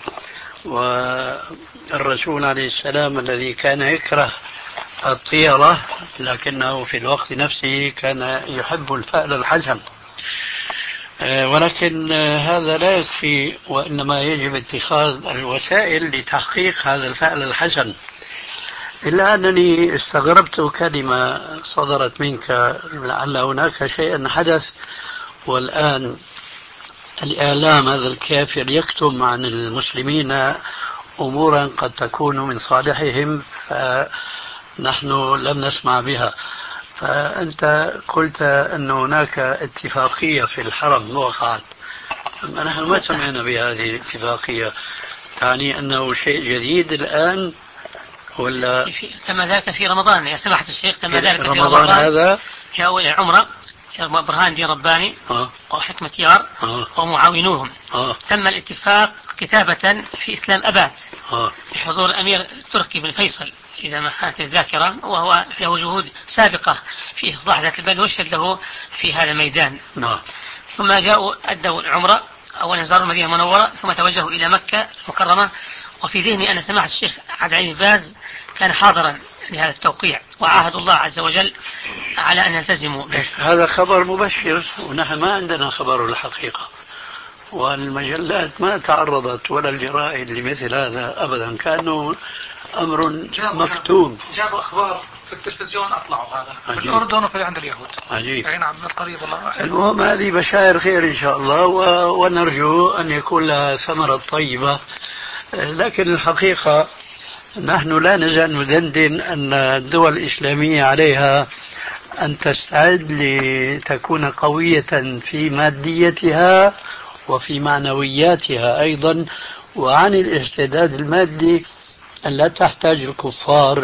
والرسول عليه السلام الذي كان يكره الطيرة لكنه في الوقت نفسه كان يحب الفأل الحسن، ولكن هذا لا يكفي، وإنما يجب اتخاذ الوسائل لتحقيق هذا الفعل الحسن. إلا أنني استغربت كلمة صدرت منك، لعل هناك شيئا حدث والآن الإعلام هذا الكافر يكتم عن المسلمين أمورا قد تكون من صالحهم فنحن لم نسمع بها. فأنت قلت أن هناك اتفاقية في الحرم وقعت، أما نحن ما سمعنا بهذه الاتفاقية. تعني أنه شيء جديد الآن ولا كما ذاك في رمضان يا سماحة الشيخ؟ كما ذاك في رمضان, رمضان هذا جاءوا إلى عمرة برهان دين رباني آه. وحكمة يار آه. ومعاونوهم آه. تم الاتفاق كتابة في إسلام أباد آه. بحضور الأمير التركي بن فيصل إذا ما خانت الذاكرة، وهو له جهود سابقة في إصلاح ذات البلد وشهد له في هذا الميدان. آه. ثم جاءوا أدوا العمرة، أولا زاروا المدينة المنورة ثم توجهوا إلى مكة المكرمة. وفي ذهني أن سماحة الشيخ عبد العزيز باز كان حاضرا لهذا التوقيع، وعاهد الله عز وجل على أن يلتزموا به. هذا خبر مبشر، ونحن ما عندنا خبر الحقيقة، والمجلات ما تعرضت ولا الجرائد لمثل هذا أبدا، كأنه أمر مكتوم. جابوا أخبار في التلفزيون أطلعوا هذا عجيب. في الأردن وفي عند اليهود. عجيب. يعني نعم القريب والله. المهم هذه بشائر خير إن شاء الله، و... ونرجو أن يكون لها ثمرة طيبة. لكن الحقيقة نحن لا نزال ندندن أن الدول الإسلامية عليها أن تستعد لتكون قوية في ماديتها وفي معنوياتها أيضا، وعن الاستعداد المادي أن لا تحتاج الكفار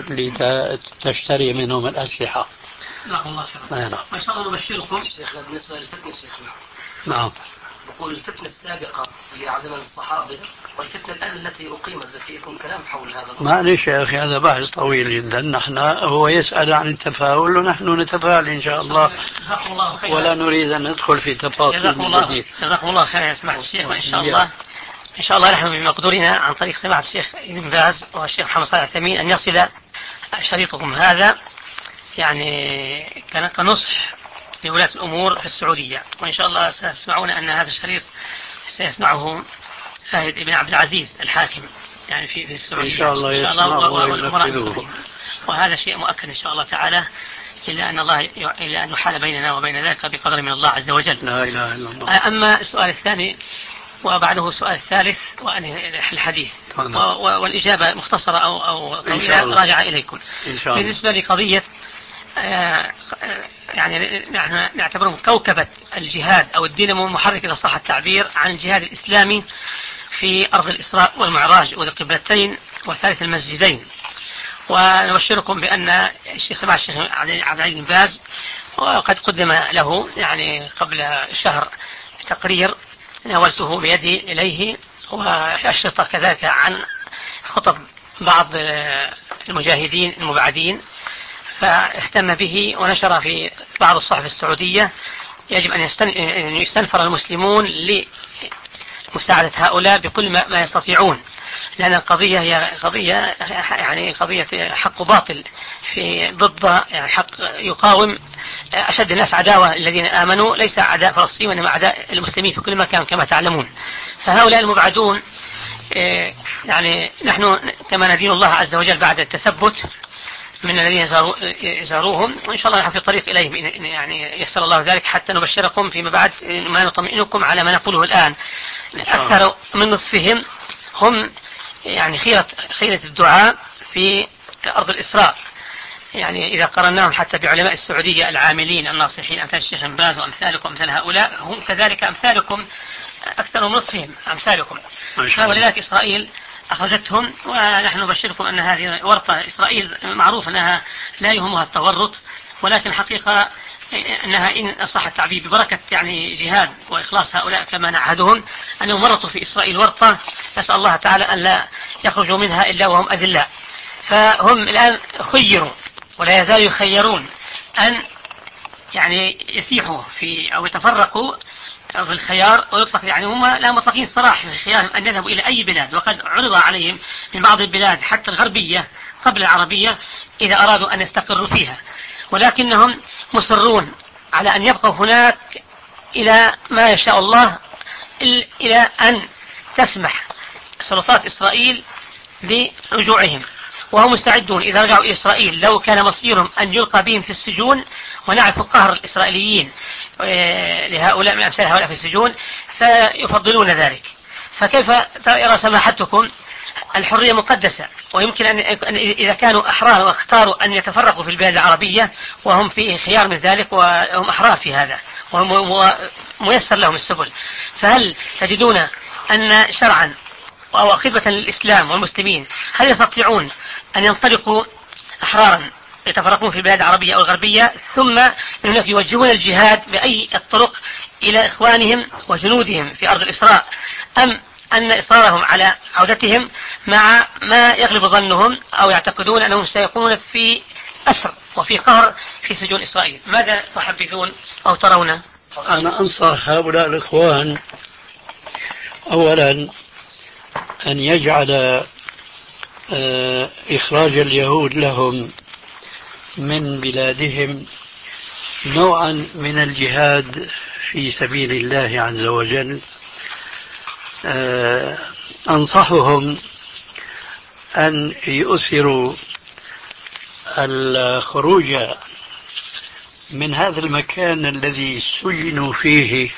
لتشتري منهم الأسلحة. نعم الله شكرا. ما شاء الله نبشركم شيخنا بالنسبة للفتنة شيخنا. نعم. نقول الفتنة السابقة اللي على زمن الصحابة والفتنة الآن التي أقيمت، فيكم كلام حول هذا. معلش يا أخي هذا بحث طويل جدا. نحن هو يسأل عن التفاؤل ونحن نتفاعل إن شاء الله، ولا نريد أن ندخل في تفاصيل. جزاكم الله جزاكم الله خير يا سماحة الشيخ. وإن شاء الله إن شاء الله نحن بمقدورنا عن طريق سماحة الشيخ ابن باز والشيخ محمد صالح الثمين أن يصل شريطكم هذا يعني كنصح لولاة الأمور في السعودية. وإن شاء الله ستسمعون أن هذا الشريط سيسمعه فهد ابن عبد العزيز الحاكم يعني في في السعودية إن شاء الله, إن شاء الله وينفذوه، وهذا شيء مؤكد إن شاء الله تعالى، إلا أن الله إلا أن يحال بيننا وبين ذلك بقدر من الله عز وجل. لا إله إلا الله. أما السؤال الثاني وبعده السؤال الثالث وأنهي الحديث والإجابة مختصرة أو أو طويلة راجعة إليكم. إن شاء الله. بالنسبة لقضية يعني نحن نعتبرهم كوكبة الجهاد أو الدينامو المحرك إذا صح التعبير عن الجهاد الإسلامي في أرض الإسراء والمعراج والقبلتين وثالث المسجدين. ونبشركم بأن سماحة الشيخ عبد العزيز بن باز وقد قدم له يعني قبل شهر تقرير ناولته بيدي إليه وأشرطة كذلك عن خطب بعض المجاهدين المبعدين، فاهتم به ونشر في بعض الصحف السعودية. يجب أن يستنفر المسلمون لمساعدة هؤلاء بكل ما يستطيعون، لأن القضية هي قضية يعني قضية حق باطل في ضد يعني حق يقاوم أشد الناس عداوة الذين آمنوا، ليس أعداء فلسطين وإنما أعداء المسلمين في كل مكان كما تعلمون. فهؤلاء المبعدون يعني نحن كما ندين الله عز وجل بعد التثبت من الذين يزاروهم، وإن شاء الله نحن في الطريق إليهم يعني يسر الله ذلك حتى نبشركم فيما بعد ما نطمئنكم على ما نقوله الآن. أكثر من نصفهم هم يعني خيرة خيرة الدعاء في أرض الإسراء. يعني إذا قرناهم حتى بعلماء السعودية العاملين الناصحين أمثال الشيخ بن باز وأمثالكم أمثال هؤلاء، هم كذلك أمثالكم، أكثر من نصفهم أمثالكم. ولذلك إسرائيل أخرجتهم، ونحن نبشركم أن هذه ورطة. إسرائيل معروف أنها لا يهمها التورط، ولكن حقيقة أنها إن صح التعبير ببركة يعني جهاد وإخلاص هؤلاء كما نعهدهم، أنهم ورطوا في إسرائيل ورطة نسأل الله تعالى أن لا يخرجوا منها إلا وهم أذلاء. فهم الآن خيروا ولا يزالوا يخيرون أن يعني يسيحوا في أو يتفرقوا في الخيار ويطلق، يعني هم لا مطلقين صراحة في خيارهم أن يذهبوا إلى أي بلاد، وقد عرض عليهم من بعض البلاد حتى الغربية قبل العربية إذا أرادوا أن يستقروا فيها، ولكنهم مصرون على أن يبقوا هناك إلى ما يشاء الله، إلى أن تسمح سلطات إسرائيل برجوعهم. وهم مستعدون إذا رجعوا إلى إسرائيل لو كان مصيرهم أن يلقى بهم في السجون، ونعرف قهر الإسرائيليين لهؤلاء من أمثال هؤلاء في السجون، فيفضلون ذلك. فكيف يرى سماحتكم الحرية مقدسة، ويمكن أن إذا كانوا أحرار واختاروا أن يتفرقوا في البلاد العربية وهم في خيار من ذلك وهم أحرار في هذا وهم ميسر لهم السبل، فهل تجدون أن شرعا أو خدمة للإسلام والمسلمين هل يستطيعون أن ينطلقوا أحرارا يتفرقون في البلاد العربية أو الغربية، ثم من هناك يوجهون الجهاد بأي الطرق إلى إخوانهم وجنودهم في أرض الإسراء، أم أن إصرارهم على عودتهم مع ما يغلب ظنهم أو يعتقدون أنهم سيكونون في أسر وفي قهر في سجون إسرائيل؟ ماذا تحبذون أو ترون؟ أنا أنصح هؤلاء الإخوان أولا أن يجعل إخراج اليهود لهم من بلادهم نوعا من الجهاد في سبيل الله عز وجل. أنصحهم أن يؤثروا الخروج من هذا المكان الذي سجنوا فيه،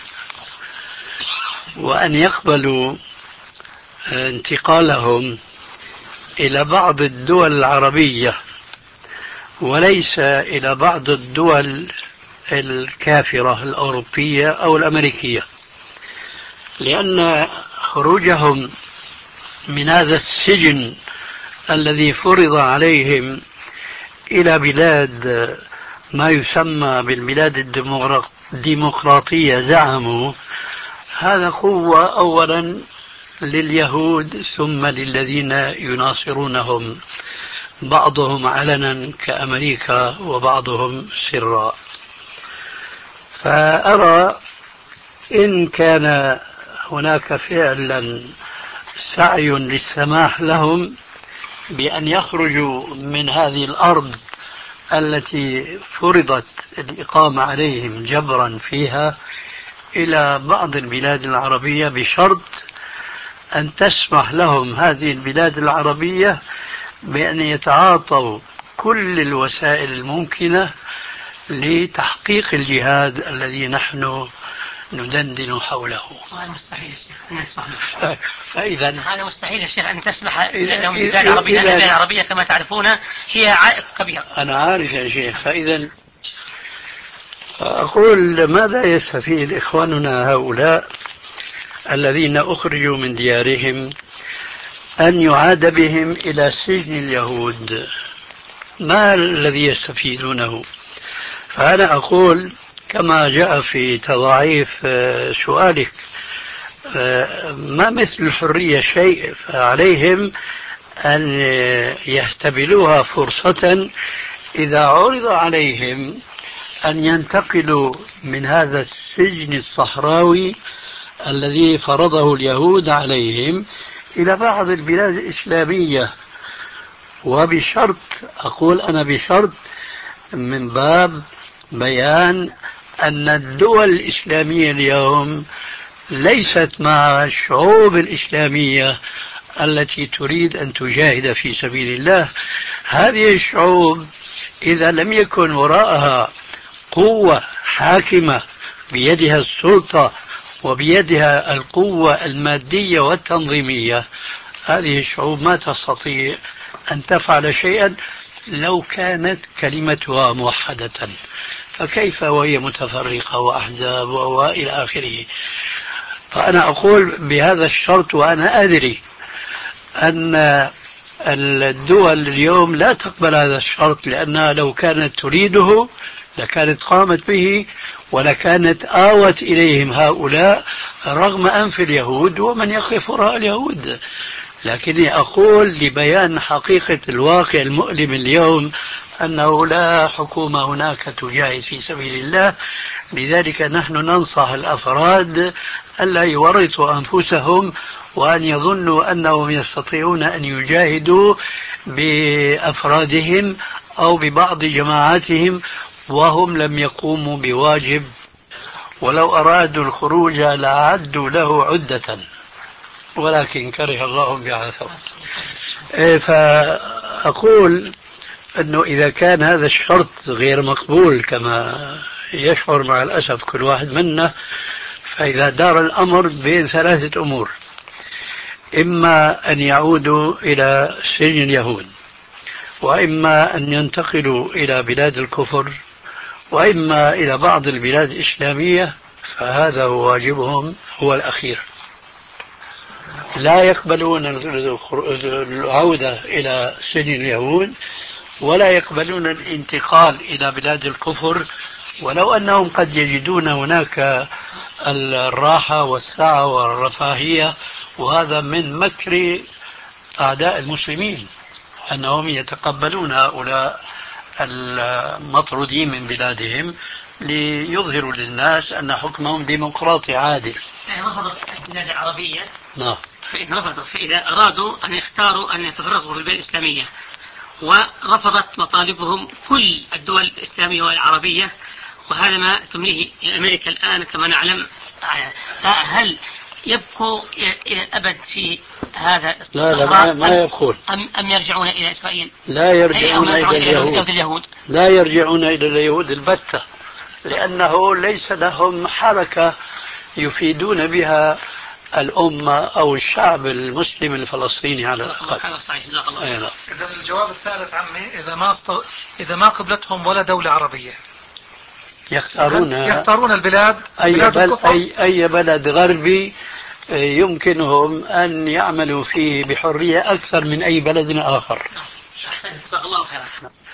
وأن يقبلوا انتقالهم إلى بعض الدول العربية وليس إلى بعض الدول الكافرة الأوروبية أو الأمريكية، لأن خروجهم من هذا السجن الذي فرض عليهم إلى بلاد ما يسمى بالبلاد الديمقراطية زعموا، هذا قوة أولا لليهود ثم للذين يناصرونهم، بعضهم علنا كأمريكا وبعضهم سرا. فأرى إن كان هناك فعلا سعي للسماح لهم بأن يخرجوا من هذه الأرض التي فرضت الإقامة عليهم جبرا فيها إلى بعض البلاد العربية، بشرط أن تسمح لهم هذه البلاد العربية بأن يتعاطوا كل الوسائل الممكنة لتحقيق الجهاد الذي نحن ندندن حوله. هذا مستحيل يا شيخ. فإذا هذا مستحيل يا شيخ أن تسمح لهم بالبلاد العربية. البلاد العربية كما تعرفون هي عائق كبير. أنا عارف يا شيخ. فإذا أقول ماذا يستفيد إخواننا هؤلاء الذين أخرجوا من ديارهم أن يعاد بهم إلى سجن اليهود؟ ما الذي يستفيدونه؟ فأنا أقول كما جاء في تضاعيف سؤالك، ما مثل الحرية شيء، فعليهم أن يهتبلوها فرصة إذا عرض عليهم أن ينتقلوا من هذا السجن الصحراوي الذي فرضه اليهود عليهم إلى بعض البلاد الإسلامية، وبشرط، أقول أنا بشرط من باب بيان أن الدول الإسلامية اليوم ليست مع الشعوب الإسلامية التي تريد أن تجاهد في سبيل الله. هذه الشعوب إذا لم يكن وراءها قوة حاكمة بيدها السلطة وبيدها القوة المادية والتنظيمية، هذه الشعوب ما تستطيع أن تفعل شيئا لو كانت كلمتها موحدة، فكيف وهي متفرقة وأحزاب وإلى آخره. فأنا أقول بهذا الشرط وأنا أدري أن الدول اليوم لا تقبل هذا الشرط، لأنها لو كانت تريده لكانت قامت به ولكانت آوت إليهم هؤلاء رغم أنف اليهود ومن يقف وراء اليهود. لكني أقول لبيان حقيقة الواقع المؤلم اليوم أنه لا حكومة هناك تجاهد في سبيل الله. لذلك نحن ننصح الأفراد ألا يورطوا أنفسهم وأن يظنوا أنهم يستطيعون أن يجاهدوا بأفرادهم أو ببعض جماعاتهم وهم لم يقوموا بواجب، ولو أرادوا الخروج لأعدوا له عدة ولكن كره الله بعثهم. فأقول أنه إذا كان هذا الشرط غير مقبول كما يشعر مع الأسف كل واحد منا، فإذا دار الأمر بين ثلاثة أمور: إما أن يعودوا إلى سجن اليهود، وإما أن ينتقلوا إلى بلاد الكفر، وإما إلى بعض البلاد الإسلامية، فهذا هو واجبهم هو الأخير. لا يقبلون العودة إلى سجن اليهود ولا يقبلون الانتقال إلى بلاد الكفر، ولو أنهم قد يجدون هناك الراحة والسعة والرفاهية، وهذا من مكر أعداء المسلمين أنهم يتقبلون هؤلاء المطرودين من بلادهم ليظهروا للناس أن حكمهم ديمقراطي عادل. رفضت البلاد العربية. نعم. فإن رفضت، فإذا أرادوا أن يختاروا أن يتفرغوا في البلاد الإسلامية، ورفضت مطالبهم كل الدول الإسلامية والعربية، وهذا ما تمليه أمريكا الآن كما نعلم. هل يبقوا إلى الأبد في هذا لا لا ما يبقون أم, أم يرجعون إلى إسرائيل؟ لا يرجعون إلى اليهود. اليهود لا يرجعون إلى اليهود البتة، لأنه ليس لهم حركة يفيدون بها الأمة أو الشعب المسلم الفلسطيني على الأقل. إذا الجواب الثالث عمي، إذا ما است... إذا ما قبلتهم ولا دولة عربية يختارون يختارون البلاد أي بلاد بلد أي أي بلد غربي يمكنهم أن يعملوا فيه بحرية أكثر من أي بلد آخر. أحسن، جزاك الله خيرا.